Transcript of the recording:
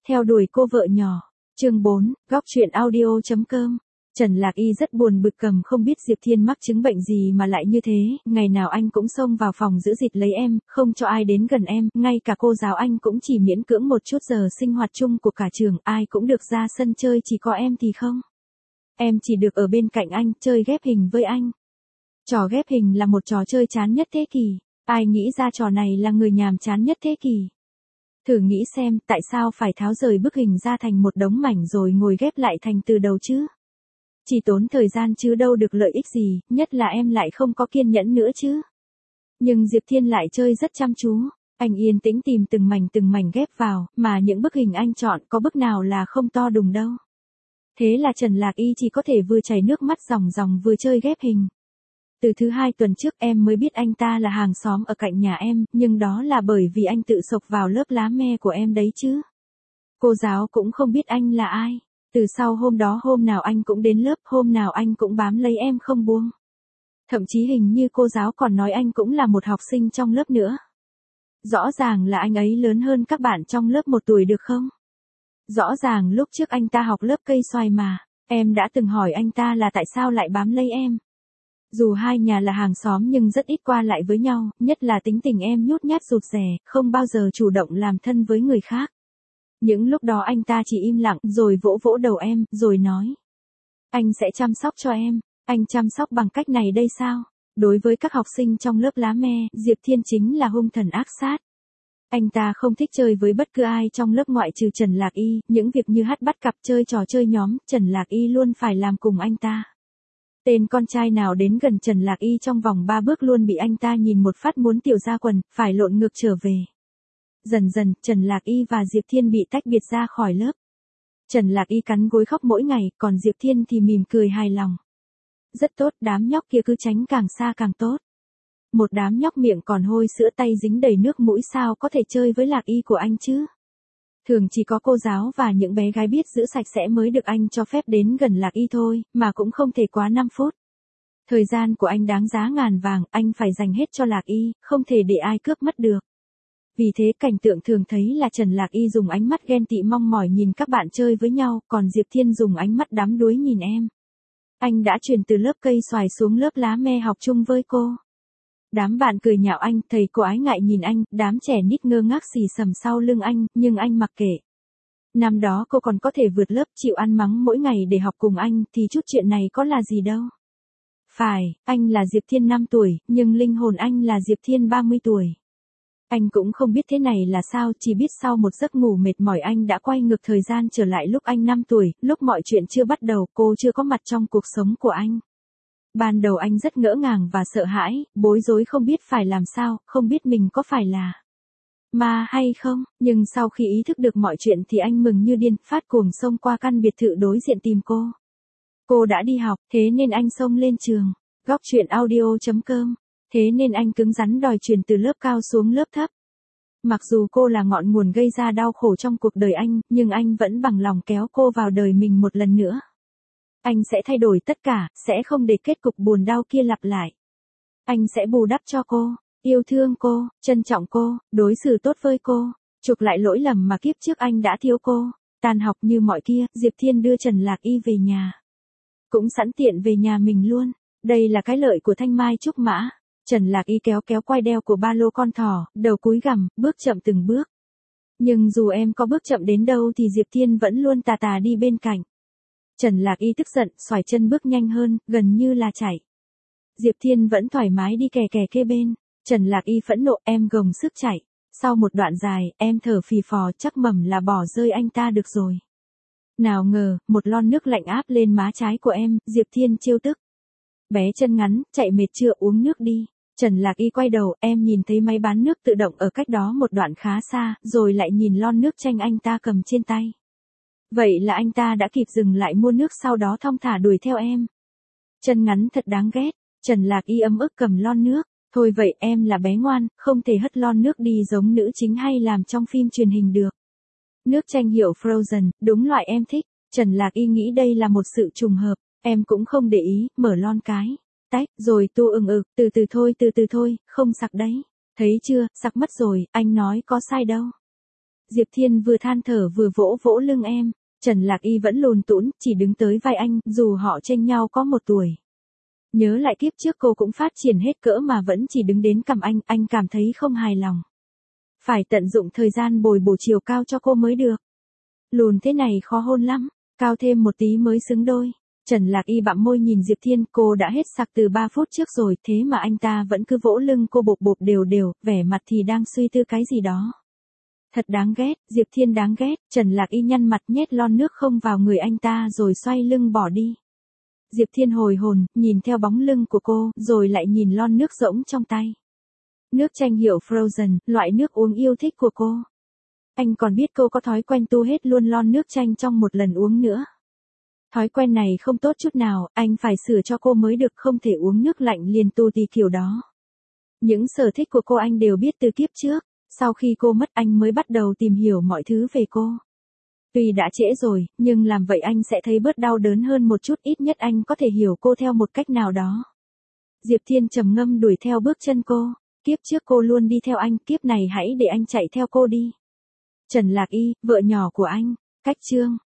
Theo đuổi cô vợ nhỏ. Chương 4, góc truyện audio.com. Trần Lạc Y rất buồn bực cầm không biết Diệp Thiên mắc chứng bệnh gì mà lại như thế, ngày nào anh cũng xông vào phòng giữ dịt lấy em, không cho ai đến gần em, ngay cả cô giáo anh cũng chỉ miễn cưỡng một chút giờ sinh hoạt chung của cả trường, ai cũng được ra sân chơi chỉ có em thì không. Em chỉ được ở bên cạnh anh, chơi ghép hình với anh. Trò ghép hình là một trò chơi chán nhất thế kỷ, ai nghĩ ra trò này là người nhàm chán nhất thế kỷ. Thử nghĩ xem, tại sao phải tháo rời bức hình ra thành một đống mảnh rồi ngồi ghép lại thành từ đầu chứ? Chỉ tốn thời gian chứ đâu được lợi ích gì, nhất là em lại không có kiên nhẫn nữa chứ. Nhưng Diệp Thiên lại chơi rất chăm chú, anh yên tĩnh tìm từng mảnh ghép vào, mà những bức hình anh chọn có bức nào là không to đùng đâu. Thế là Trần Lạc Y chỉ có thể vừa chảy nước mắt ròng ròng vừa chơi ghép hình. Từ thứ 2 tuần trước em mới biết anh ta là hàng xóm ở cạnh nhà em, nhưng đó là bởi vì anh tự xộc vào lớp lá me của em đấy chứ. Cô giáo cũng không biết anh là ai. Từ sau hôm đó hôm nào anh cũng đến lớp, hôm nào anh cũng bám lấy em không buông. Thậm chí hình như cô giáo còn nói anh cũng là một học sinh trong lớp nữa. Rõ ràng là anh ấy lớn hơn các bạn trong lớp 1 tuổi được không? Rõ ràng lúc trước anh ta học lớp cây xoài mà, em đã từng hỏi anh ta là tại sao lại bám lấy em. Dù hai nhà là hàng xóm nhưng rất ít qua lại với nhau, nhất là tính tình em nhút nhát rụt rè, không bao giờ chủ động làm thân với người khác. Những lúc đó anh ta chỉ im lặng rồi vỗ vỗ đầu em, rồi nói. Anh sẽ chăm sóc cho em, anh chăm sóc bằng cách này đây sao? Đối với các học sinh trong lớp lá me, Diệp Thiên chính là hung thần ác sát. Anh ta không thích chơi với bất cứ ai trong lớp ngoại trừ Trần Lạc Y, những việc như hát bắt cặp chơi trò chơi nhóm, Trần Lạc Y luôn phải làm cùng anh ta. Tên con trai nào đến gần Trần Lạc Y trong vòng 3 bước luôn bị anh ta nhìn một phát muốn tiểu ra quần, phải lộn ngược trở về. Dần dần, Trần Lạc Y và Diệp Thiên bị tách biệt ra khỏi lớp. Trần Lạc Y cắn gối khóc mỗi ngày, còn Diệp Thiên thì mỉm cười hài lòng. Rất tốt, đám nhóc kia cứ tránh càng xa càng tốt. Một đám nhóc miệng còn hôi sữa tay dính đầy nước mũi sao có thể chơi với Lạc Y của anh chứ? Thường chỉ có cô giáo và những bé gái biết giữ sạch sẽ mới được anh cho phép đến gần Lạc Y thôi, mà cũng không thể quá 5 phút. Thời gian của anh đáng giá ngàn vàng, anh phải dành hết cho Lạc Y, không thể để ai cướp mất được. Vì thế cảnh tượng thường thấy là Trần Lạc Y dùng ánh mắt ghen tị mong mỏi nhìn các bạn chơi với nhau, còn Diệp Thiên dùng ánh mắt đắm đuối nhìn em. Anh đã chuyển từ lớp cây xoài xuống lớp lá me học chung với cô. Đám bạn cười nhạo anh, thầy cô ái ngại nhìn anh, đám trẻ nít ngơ ngác xì xầm sau lưng anh, nhưng anh mặc kệ. Năm đó cô còn có thể vượt lớp chịu ăn mắng mỗi ngày để học cùng anh, thì chút chuyện này có là gì đâu. Phải, anh là Diệp Thiên 5 tuổi, nhưng linh hồn anh là Diệp Thiên 30 tuổi. Anh cũng không biết thế này là sao, chỉ biết sau một giấc ngủ mệt mỏi anh đã quay ngược thời gian trở lại lúc anh 5 tuổi, lúc mọi chuyện chưa bắt đầu, cô chưa có mặt trong cuộc sống của anh. Ban đầu anh rất ngỡ ngàng và sợ hãi, bối rối không biết phải làm sao, không biết mình có phải là ma hay không, nhưng sau khi ý thức được mọi chuyện thì anh mừng như điên, phát cuồng xông qua căn biệt thự đối diện tìm cô. Cô đã đi học, thế nên anh xông lên trường. Góc truyện audio.com. Thế nên anh cứng rắn đòi chuyển từ lớp cao xuống lớp thấp. Mặc dù cô là ngọn nguồn gây ra đau khổ trong cuộc đời anh, nhưng anh vẫn bằng lòng kéo cô vào đời mình một lần nữa. Anh sẽ thay đổi tất cả, sẽ không để kết cục buồn đau kia lặp lại. Anh sẽ bù đắp cho cô, yêu thương cô, trân trọng cô, đối xử tốt với cô, chuộc lại lỗi lầm mà kiếp trước anh đã thiếu cô. Tan học như mọi kia, Diệp Thiên đưa Trần Lạc Y về nhà. Cũng sẵn tiện về nhà mình luôn. Đây là cái lợi của thanh mai trúc mã. Trần Lạc Y kéo quai đeo của ba lô con thỏ, đầu cúi gằm, bước chậm từng bước. Nhưng dù em có bước chậm đến đâu thì Diệp Thiên vẫn luôn tà tà đi bên cạnh. Trần Lạc Y tức giận, xoài chân bước nhanh hơn, gần như là chạy. Diệp Thiên vẫn thoải mái đi kè kề bên. Trần Lạc Y phẫn nộ, em gồng sức chạy. Sau một đoạn dài, em thở phì phò, chắc mẩm là bỏ rơi anh ta được rồi. Nào ngờ, một lon nước lạnh áp lên má trái của em, Diệp Thiên trêu tức. Bé chân ngắn, chạy mệt chưa, uống nước đi. Trần Lạc Y quay đầu, em nhìn thấy máy bán nước tự động ở cách đó một đoạn khá xa, rồi lại nhìn lon nước chanh anh ta cầm trên tay. Vậy là anh ta đã kịp dừng lại mua nước sau đó thong thả đuổi theo em. Chân ngắn thật đáng ghét. Trần Lạc Y ấm ức cầm lon nước. Thôi vậy em là bé ngoan, không thể hất lon nước đi giống nữ chính hay làm trong phim truyền hình được. Nước chanh hiệu Frozen, đúng loại em thích. Trần Lạc Y nghĩ đây là một sự trùng hợp. Em cũng không để ý, mở lon cái. Tách, rồi tu từ từ thôi, không sặc đấy. Thấy chưa, sặc mất rồi, anh nói có sai đâu. Diệp Thiên vừa than thở vừa vỗ vỗ lưng em. Trần Lạc Y vẫn lùn tũn, chỉ đứng tới vai anh, dù họ chênh nhau có 1 tuổi. Nhớ lại kiếp trước cô cũng phát triển hết cỡ mà vẫn chỉ đứng đến cằm anh cảm thấy không hài lòng. Phải tận dụng thời gian bồi bổ chiều cao cho cô mới được. Lùn thế này khó hôn lắm, cao thêm một tí mới xứng đôi. Trần Lạc Y bặm môi nhìn Diệp Thiên, cô đã hết sặc từ 3 phút trước rồi, thế mà anh ta vẫn cứ vỗ lưng cô bộp bộp đều đều, vẻ mặt thì đang suy tư cái gì đó. Thật đáng ghét, Diệp Thiên đáng ghét. Trần Lạc Y nhăn mặt nhét lon nước không vào người anh ta rồi xoay lưng bỏ đi. Diệp Thiên hồi hồn, nhìn theo bóng lưng của cô, rồi lại nhìn lon nước rỗng trong tay. Nước chanh hiệu Frozen, loại nước uống yêu thích của cô. Anh còn biết cô có thói quen tu hết luôn lon nước chanh trong một lần uống nữa. Thói quen này không tốt chút nào, anh phải sửa cho cô mới được, không thể uống nước lạnh liền tu tì kiểu đó. Những sở thích của cô anh đều biết từ kiếp trước, sau khi cô mất anh mới bắt đầu tìm hiểu mọi thứ về cô. Tuy đã trễ rồi, nhưng làm vậy anh sẽ thấy bớt đau đớn hơn một chút, ít nhất anh có thể hiểu cô theo một cách nào đó. Diệp Thiên trầm ngâm đuổi theo bước chân cô, kiếp trước cô luôn đi theo anh, kiếp này hãy để anh chạy theo cô đi. Trần Lạc Y, vợ nhỏ của anh, cách chương.